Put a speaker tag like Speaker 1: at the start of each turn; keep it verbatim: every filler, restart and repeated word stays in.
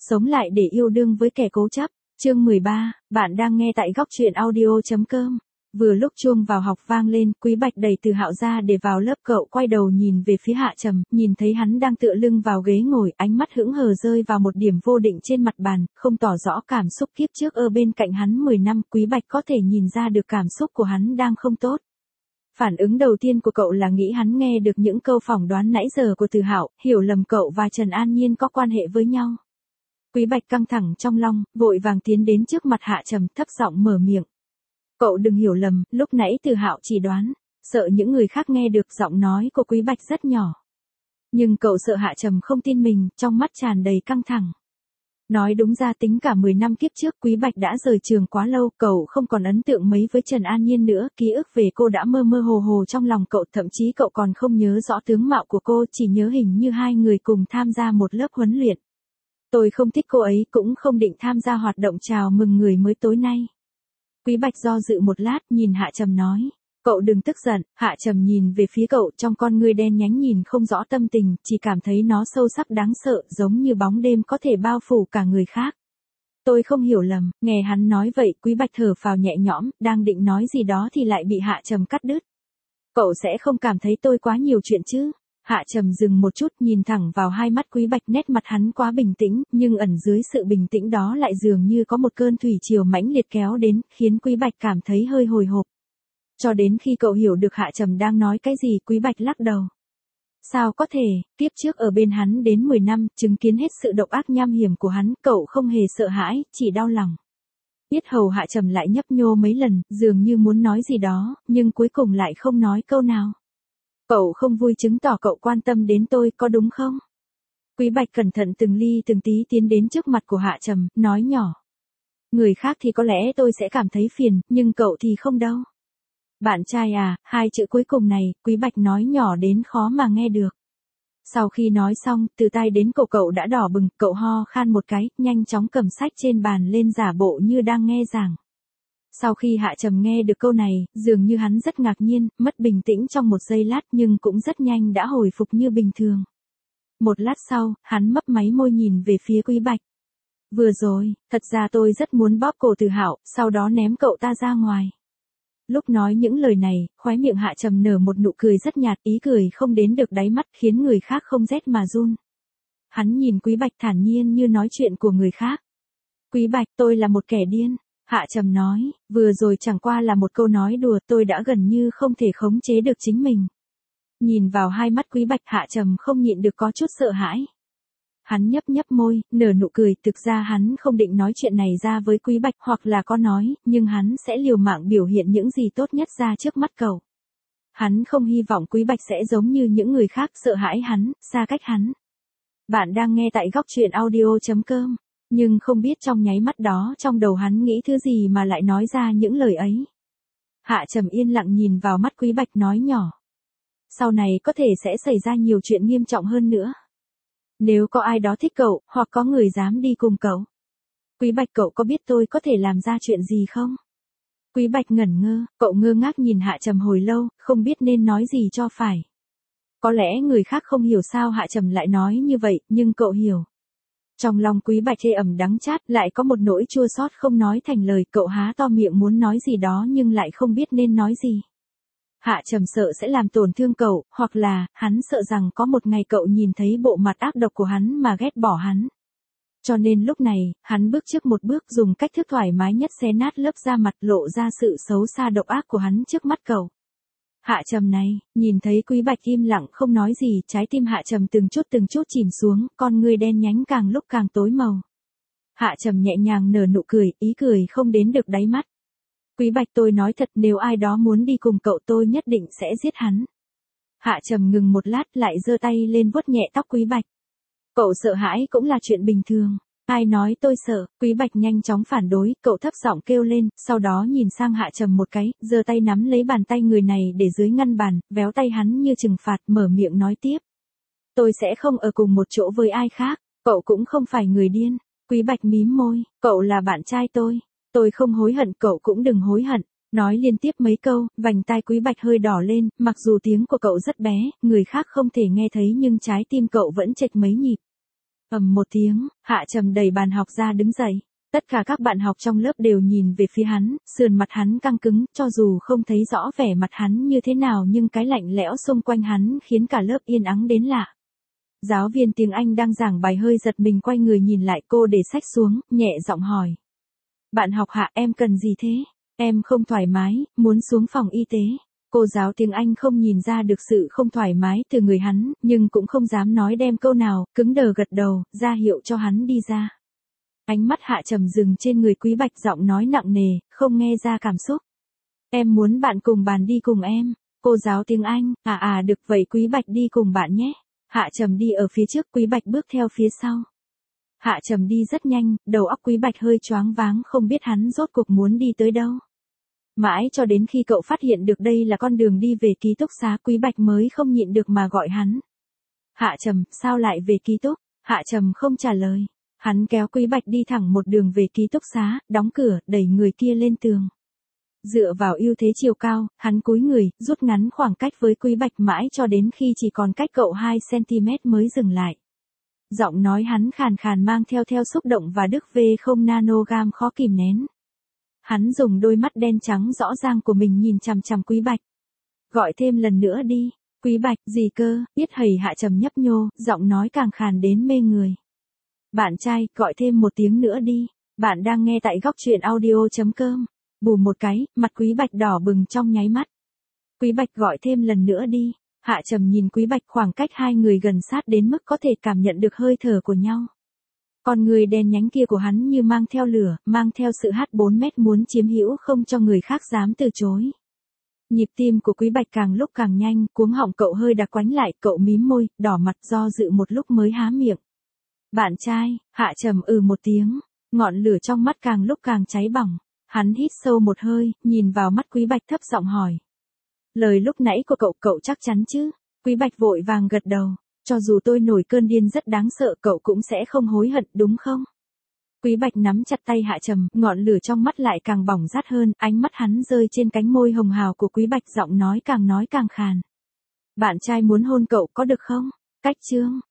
Speaker 1: Sống lại để yêu đương với kẻ cố chấp. Chương mười ba, bạn đang nghe tại góc truyện audio chấm com. Vừa lúc chuông vào học vang lên, Quý Bạch đẩy Từ Hạo ra để vào lớp, cậu quay đầu nhìn về phía Hạ Trầm, nhìn thấy hắn đang tựa lưng vào ghế ngồi, ánh mắt hững hờ rơi vào một điểm vô định trên mặt bàn, không tỏ rõ cảm xúc. Kiếp trước ở bên cạnh hắn mười năm, Quý Bạch có thể nhìn ra được cảm xúc của hắn đang không tốt. Phản ứng đầu tiên của cậu là nghĩ hắn nghe được những câu phỏng đoán nãy giờ của Từ Hạo, hiểu lầm cậu và Trần An Nhiên có quan hệ với nhau. Quý Bạch căng thẳng trong lòng, vội vàng tiến đến trước mặt Hạ Trầm, thấp giọng mở miệng. Cậu đừng hiểu lầm, lúc nãy Từ Hạo chỉ đoán, sợ những người khác nghe được. Giọng nói của Quý Bạch rất nhỏ. Nhưng cậu sợ Hạ Trầm không tin mình, trong mắt tràn đầy căng thẳng. Nói đúng ra tính cả mười năm kiếp trước, Quý Bạch đã rời trường quá lâu, cậu không còn ấn tượng mấy với Trần An Nhiên nữa, ký ức về cô đã mơ mơ hồ hồ trong lòng cậu, thậm chí cậu còn không nhớ rõ tướng mạo của cô, chỉ nhớ hình như hai người cùng tham gia một lớp huấn luyện. Tôi không thích cô ấy, cũng không định tham gia hoạt động chào mừng người mới tối nay. Quý Bạch do dự một lát, nhìn Hạ Trầm nói. Cậu đừng tức giận. Hạ Trầm nhìn về phía cậu, trong con ngươi đen nhánh nhìn không rõ tâm tình, chỉ cảm thấy nó sâu sắc đáng sợ, giống như bóng đêm có thể bao phủ cả người khác. Tôi không hiểu lầm. Nghe hắn nói vậy, Quý Bạch thở phào nhẹ nhõm, đang định nói gì đó thì lại bị Hạ Trầm cắt đứt. Cậu sẽ không cảm thấy tôi quá nhiều chuyện chứ? Hạ Trầm dừng một chút, nhìn thẳng vào hai mắt Quý Bạch, nét mặt hắn quá bình tĩnh, nhưng ẩn dưới sự bình tĩnh đó lại dường như có một cơn thủy triều mãnh liệt kéo đến, khiến Quý Bạch cảm thấy hơi hồi hộp. Cho đến khi cậu hiểu được Hạ Trầm đang nói cái gì, Quý Bạch lắc đầu. Sao có thể, tiếp trước ở bên hắn đến mười năm, chứng kiến hết sự độc ác nham hiểm của hắn, cậu không hề sợ hãi, chỉ đau lòng. Yết hầu Hạ Trầm lại nhấp nhô mấy lần, dường như muốn nói gì đó, nhưng cuối cùng lại không nói câu nào. Cậu không vui chứng tỏ cậu quan tâm đến tôi, có đúng không? Quý Bạch cẩn thận từng ly từng tí tiến đến trước mặt của Hạ Trầm, nói nhỏ. Người khác thì có lẽ tôi sẽ cảm thấy phiền, nhưng cậu thì không đâu. Bạn trai à, hai chữ cuối cùng này, Quý Bạch nói nhỏ đến khó mà nghe được. Sau khi nói xong, từ tai đến cổ cậu đã đỏ bừng, cậu ho khan một cái, nhanh chóng cầm sách trên bàn lên giả bộ như đang nghe giảng. Sau khi Hạ Trầm nghe được câu này, dường như hắn rất ngạc nhiên, mất bình tĩnh trong một giây lát nhưng cũng rất nhanh đã hồi phục như bình thường. Một lát sau, hắn mấp máy môi nhìn về phía Quý Bạch. Vừa rồi, thật ra tôi rất muốn bóp cổ Từ Hạo, sau đó ném cậu ta ra ngoài. Lúc nói những lời này, khóe miệng Hạ Trầm nở một nụ cười rất nhạt, ý cười không đến được đáy mắt, khiến người khác không rét mà run. Hắn nhìn Quý Bạch thản nhiên như nói chuyện của người khác. Quý Bạch, tôi là một kẻ điên. Hạ Trầm nói, vừa rồi chẳng qua là một câu nói đùa, tôi đã gần như không thể khống chế được chính mình. Nhìn vào hai mắt Quý Bạch, Hạ Trầm không nhịn được có chút sợ hãi. Hắn nhấp nhấp môi, nở nụ cười, thực ra hắn không định nói chuyện này ra với Quý Bạch, hoặc là có nói, nhưng hắn sẽ liều mạng biểu hiện những gì tốt nhất ra trước mắt cậu. Hắn không hy vọng Quý Bạch sẽ giống như những người khác, sợ hãi hắn, xa cách hắn. Bạn đang nghe tại góc truyện audio chấm com. Nhưng không biết trong nháy mắt đó trong đầu hắn nghĩ thứ gì mà lại nói ra những lời ấy. Hạ Trầm yên lặng nhìn vào mắt Quý Bạch, nói nhỏ. Sau này có thể sẽ xảy ra nhiều chuyện nghiêm trọng hơn nữa. Nếu có ai đó thích cậu, hoặc có người dám đi cùng cậu. Quý Bạch, cậu có biết tôi có thể làm ra chuyện gì không? Quý Bạch ngẩn ngơ, cậu ngơ ngác nhìn Hạ Trầm hồi lâu, không biết nên nói gì cho phải. Có lẽ người khác không hiểu sao Hạ Trầm lại nói như vậy, nhưng cậu hiểu. Trong lòng Quý Bạch ê ẩm đắng chát, lại có một nỗi chua xót không nói thành lời, cậu há to miệng muốn nói gì đó nhưng lại không biết nên nói gì. Hạ Trầm sợ sẽ làm tổn thương cậu, hoặc là, hắn sợ rằng có một ngày cậu nhìn thấy bộ mặt ác độc của hắn mà ghét bỏ hắn. Cho nên lúc này, hắn bước trước một bước, dùng cách thức thoải mái nhất xé nát lớp da mặt, lộ ra sự xấu xa độc ác của hắn trước mắt cậu. Hạ Trầm này, nhìn thấy Quý Bạch im lặng không nói gì, trái tim Hạ Trầm từng chút từng chút chìm xuống, con ngươi đen nhánh càng lúc càng tối màu. Hạ Trầm nhẹ nhàng nở nụ cười, ý cười không đến được đáy mắt. Quý Bạch, tôi nói thật, nếu ai đó muốn đi cùng cậu tôi nhất định sẽ giết hắn. Hạ Trầm ngừng một lát, lại giơ tay lên vuốt nhẹ tóc Quý Bạch. Cậu sợ hãi cũng là chuyện bình thường. Ai nói tôi sợ? Quý Bạch nhanh chóng phản đối, cậu thấp giọng kêu lên, sau đó nhìn sang Hạ Trầm một cái, giơ tay nắm lấy bàn tay người này để dưới ngăn bàn, véo tay hắn như trừng phạt, mở miệng nói tiếp. Tôi sẽ không ở cùng một chỗ với ai khác, cậu cũng không phải người điên. Quý Bạch mím môi, cậu là bạn trai tôi, tôi không hối hận, cậu cũng đừng hối hận. Nói liên tiếp mấy câu, vành tai Quý Bạch hơi đỏ lên, mặc dù tiếng của cậu rất bé, người khác không thể nghe thấy nhưng trái tim cậu vẫn chệch mấy nhịp. Ầm một tiếng, Hạ Trầm đẩy bàn học ra đứng dậy. Tất cả các bạn học trong lớp đều nhìn về phía hắn, sườn mặt hắn căng cứng, cho dù không thấy rõ vẻ mặt hắn như thế nào nhưng cái lạnh lẽo xung quanh hắn khiến cả lớp yên ắng đến lạ. Giáo viên tiếng Anh đang giảng bài hơi giật mình quay người nhìn lại, cô để sách xuống, nhẹ giọng hỏi. Bạn học Hạ, em cần gì thế? Em không thoải mái, muốn xuống phòng y tế. Cô giáo tiếng Anh không nhìn ra được sự không thoải mái từ người hắn, nhưng cũng không dám nói đem câu nào, cứng đờ gật đầu, ra hiệu cho hắn đi ra. Ánh mắt Hạ Trầm dừng trên người Quý Bạch, giọng nói nặng nề, không nghe ra cảm xúc. Em muốn bạn cùng bàn đi cùng em. Cô giáo tiếng Anh, à à được vậy Quý Bạch đi cùng bạn nhé. Hạ Trầm đi ở phía trước, Quý Bạch bước theo phía sau. Hạ Trầm đi rất nhanh, đầu óc Quý Bạch hơi choáng váng không biết hắn rốt cuộc muốn đi tới đâu. Mãi cho đến khi cậu phát hiện được đây là con đường đi về ký túc xá, Quý Bạch mới không nhịn được mà gọi hắn. Hạ Trầm, sao lại về ký túc? Hạ Trầm không trả lời. Hắn kéo Quý Bạch đi thẳng một đường về ký túc xá, đóng cửa, đẩy người kia lên tường. Dựa vào ưu thế chiều cao, hắn cúi người, rút ngắn khoảng cách với Quý Bạch mãi cho đến khi chỉ còn cách cậu hai xăng-ti-mét mới dừng lại. Giọng nói hắn khàn khàn mang theo theo xúc động và đức vê không nanogam khó kìm nén. Hắn dùng đôi mắt đen trắng rõ ràng của mình nhìn chằm chằm Quý Bạch. Gọi thêm lần nữa đi. Quý Bạch, gì cơ? Yết hầy Hạ Trầm nhấp nhô, giọng nói càng khàn đến mê người. Bạn trai, gọi thêm một tiếng nữa đi. Bạn đang nghe tại góc truyện audio chấm com. Bù một cái, mặt Quý Bạch đỏ bừng trong nháy mắt. Quý Bạch gọi thêm lần nữa đi. Hạ Trầm nhìn Quý Bạch, khoảng cách hai người gần sát đến mức có thể cảm nhận được hơi thở của nhau. Con người đen nhánh kia của hắn như mang theo lửa, mang theo sự hắt bốn mét muốn chiếm hữu không cho người khác dám từ chối. Nhịp tim của Quý Bạch càng lúc càng nhanh, cuống họng cậu hơi đặc quánh lại, cậu mím môi, đỏ mặt do dự một lúc mới há miệng. Bạn trai, Hạ Trầm ừ một tiếng, ngọn lửa trong mắt càng lúc càng cháy bỏng. Hắn hít sâu một hơi, nhìn vào mắt Quý Bạch thấp giọng hỏi. Lời lúc nãy của cậu, cậu chắc chắn chứ? Quý Bạch vội vàng gật đầu. Cho dù tôi nổi cơn điên rất đáng sợ, cậu cũng sẽ không hối hận, đúng không? Quý Bạch nắm chặt tay Hạ Trầm, ngọn lửa trong mắt lại càng bỏng rát hơn, ánh mắt hắn rơi trên cánh môi hồng hào của Quý Bạch, giọng nói càng nói càng khàn. Bạn trai muốn hôn cậu có được không? Cách chương.